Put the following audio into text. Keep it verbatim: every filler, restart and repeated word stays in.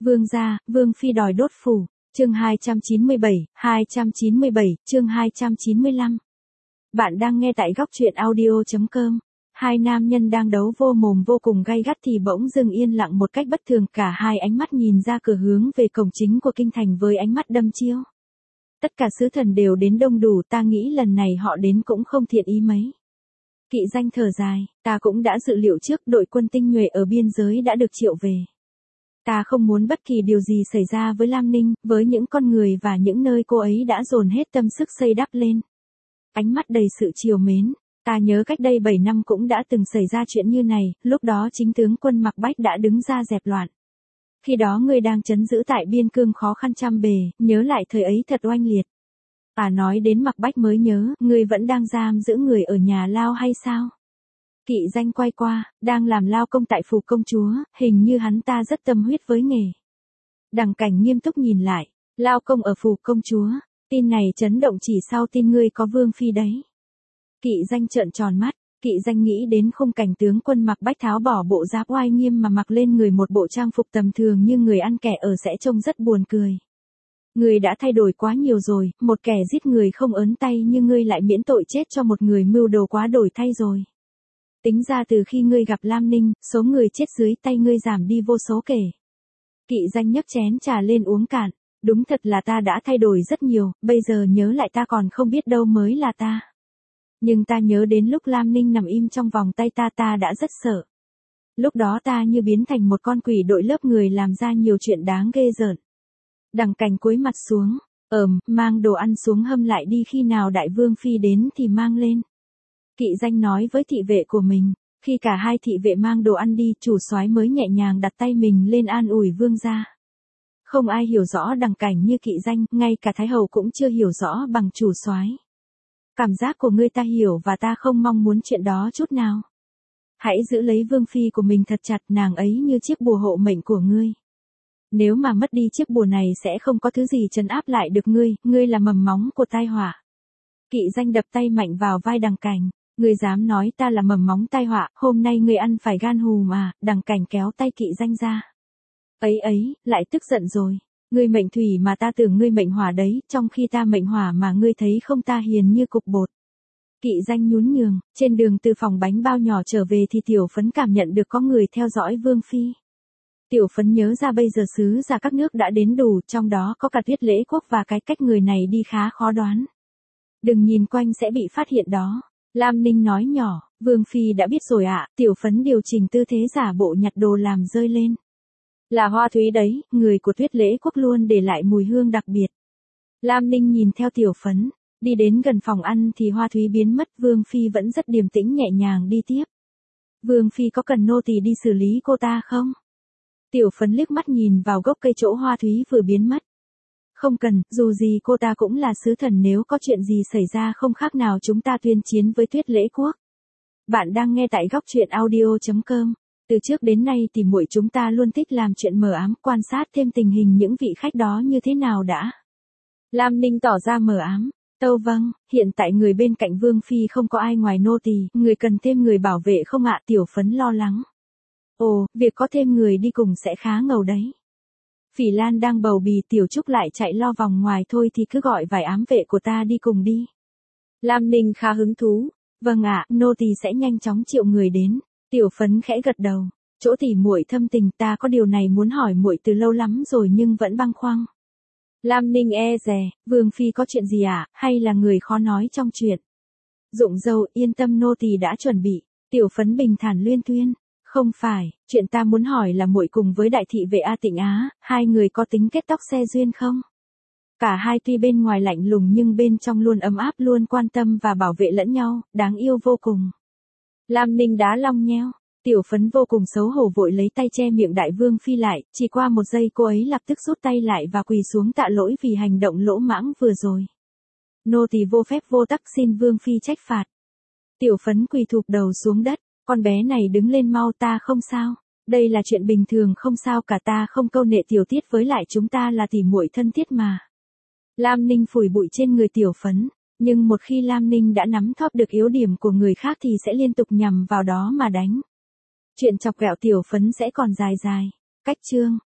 Vương gia, Vương phi đòi đốt phủ. Chương hai trăm chín mươi bảy, hai trăm chín mươi bảy, chương hai trăm chín mươi lăm. Bạn đang nghe tại góc truyện audio chấm com. Hai nam nhân đang đấu vô mồm vô cùng gay gắt thì bỗng dưng yên lặng một cách bất thường, cả hai ánh mắt nhìn ra cửa hướng về cổng chính của kinh thành với ánh mắt đăm chiêu. Tất cả sứ thần đều đến đông đủ, ta nghĩ lần này họ đến cũng không thiện ý mấy. Kỵ Danh thở dài, ta cũng đã dự liệu trước, đội quân tinh nhuệ ở biên giới đã được triệu về. Ta không muốn bất kỳ điều gì xảy ra với Lam Ninh, với những con người và những nơi cô ấy đã dồn hết tâm sức xây đắp lên. Ánh mắt đầy sự trìu mến. Ta nhớ cách đây bảy năm cũng đã từng xảy ra chuyện như này, lúc đó chính tướng quân Mạc Bách đã đứng ra dẹp loạn. Khi đó ngươi đang trấn giữ tại biên cương khó khăn trăm bề, nhớ lại thời ấy thật oanh liệt. Ta nói đến Mạc Bách mới nhớ, ngươi vẫn đang giam giữ người ở nhà lao hay sao? Kỵ Danh quay qua, đang làm lao công tại phủ công chúa, hình như hắn ta rất tâm huyết với nghề. Đằng Cảnh nghiêm túc nhìn lại, lao công ở phủ công chúa, tin này chấn động chỉ sau tin ngươi có Vương phi đấy. Kỵ Danh trợn tròn mắt, Kỵ Danh nghĩ đến khung cảnh tướng quân Mạc Bách tháo bỏ bộ giáp oai nghiêm mà mặc lên người một bộ trang phục tầm thường như người ăn kẻ ở sẽ trông rất buồn cười. Ngươi đã thay đổi quá nhiều rồi, một kẻ giết người không ớn tay như ngươi lại miễn tội chết cho một người mưu đồ quá đổi thay rồi. Tính ra từ khi ngươi gặp Lam Ninh, số người chết dưới tay ngươi giảm đi vô số kể. Kỵ Danh nhấp chén trà lên uống cạn, đúng thật là ta đã thay đổi rất nhiều, bây giờ nhớ lại ta còn không biết đâu mới là ta. Nhưng ta nhớ đến lúc Lam Ninh nằm im trong vòng tay ta ta đã rất sợ. Lúc đó ta như biến thành một con quỷ đội lớp người làm ra nhiều chuyện đáng ghê rợn. Đằng Cảnh cúi mặt xuống, ờm, mang đồ ăn xuống hâm lại đi, khi nào đại vương phi đến thì mang lên. Kỵ Danh nói với thị vệ của mình, khi cả hai thị vệ mang đồ ăn đi, chủ soái mới nhẹ nhàng đặt tay mình lên an ủi vương gia. Không ai hiểu rõ Đằng Cảnh như Kỵ Danh, ngay cả Thái hậu cũng chưa hiểu rõ bằng chủ soái. Cảm giác của ngươi ta hiểu và ta không mong muốn chuyện đó chút nào. Hãy giữ lấy vương phi của mình thật chặt, nàng ấy như chiếc bùa hộ mệnh của ngươi. Nếu mà mất đi chiếc bùa này sẽ không có thứ gì trấn áp lại được ngươi, ngươi là mầm móng của tai họa. Kỵ Danh đập tay mạnh vào vai Đằng Cảnh, ngươi dám nói ta là mầm móng tai họa, hôm nay ngươi ăn phải gan hù mà. Đằng Cảnh kéo tay Kỵ Danh ra. Ấy ấy, lại tức giận rồi. Ngươi mệnh thủy mà ta tưởng ngươi mệnh hỏa đấy, trong khi ta mệnh hỏa mà ngươi thấy không, ta hiền như cục bột. Kỵ Danh nhún nhường, trên đường từ phòng bánh bao nhỏ trở về thì Tiểu Phấn cảm nhận được có người theo dõi Vương phi. Tiểu Phấn nhớ ra bây giờ sứ giả các nước đã đến đủ, trong đó có cả Tuyết Lễ Quốc và cái cách người này đi khá khó đoán. Đừng nhìn quanh sẽ bị phát hiện đó. Lam Ninh nói nhỏ, Vương phi đã biết rồi ạ. Tiểu Phấn điều chỉnh tư thế giả bộ nhặt đồ làm rơi lên. Là Hoa Thúy đấy, người của Tuyết Lễ Quốc luôn để lại mùi hương đặc biệt. Lam Ninh nhìn theo Tiểu Phấn, đi đến gần phòng ăn thì Hoa Thúy biến mất, Vương phi vẫn rất điềm tĩnh nhẹ nhàng đi tiếp. Vương phi có cần nô tỳ đi xử lý cô ta không? Tiểu Phấn liếc mắt nhìn vào gốc cây chỗ Hoa Thúy vừa biến mất. Không cần, dù gì cô ta cũng là sứ thần, nếu có chuyện gì xảy ra không khác nào chúng ta tuyên chiến với Tuyết Lễ Quốc. Bạn đang nghe tại góc truyện audio chấm com. Từ trước đến nay thì muội chúng ta luôn thích làm chuyện mờ ám, quan sát thêm tình hình những vị khách đó như thế nào đã. Lam Ninh tỏ ra mờ ám. Tâu vâng, hiện tại người bên cạnh Vương phi không có ai ngoài nô tỳ, người cần thêm người bảo vệ không ạ? Tiểu Phấn lo lắng. Ồ, việc có thêm người đi cùng sẽ khá ngầu đấy. Phỉ Lan đang bầu bì, Tiểu Trúc lại chạy lo vòng ngoài, thôi thì cứ gọi vài ám vệ của ta đi cùng đi. Lam Ninh khá hứng thú. Vâng ạ, nô tỳ sẽ nhanh chóng triệu người đến. Tiểu Phấn khẽ gật đầu, chỗ tỉ muội thâm tình, ta có điều này muốn hỏi muội từ lâu lắm rồi nhưng vẫn băn khoăn. Lam Ninh e dè, Vương phi có chuyện gì ạ, hay là người khó nói trong chuyện? Dụng Dâu, yên tâm, nô tỳ đã chuẩn bị. Tiểu Phấn bình thản luyên thuyên, không phải, chuyện ta muốn hỏi là muội cùng với đại thị vệ A Tịnh Á, hai người có tính kết tóc xe duyên không? Cả hai tuy bên ngoài lạnh lùng nhưng bên trong luôn ấm áp, luôn quan tâm và bảo vệ lẫn nhau, đáng yêu vô cùng. Lam Ninh đá long nheo, Tiểu Phấn vô cùng xấu hổ vội lấy tay che miệng đại vương phi lại, chỉ qua một giây cô ấy lập tức rút tay lại và quỳ xuống tạ lỗi vì hành động lỗ mãng vừa rồi. Nô tỳ vô phép vô tắc, xin vương phi trách phạt. Tiểu Phấn quỳ thụp đầu xuống đất, con bé này đứng lên mau, ta không sao, đây là chuyện bình thường, không sao cả, ta không câu nệ tiểu tiết, với lại chúng ta là tỉ muội thân thiết mà. Lam Ninh phủi bụi trên người Tiểu Phấn. Nhưng một khi Lam Ninh đã nắm thóp được yếu điểm của người khác thì sẽ liên tục nhằm vào đó mà đánh. Chuyện chọc ghẹo Tiểu Phấn sẽ còn dài dài. Cách chương.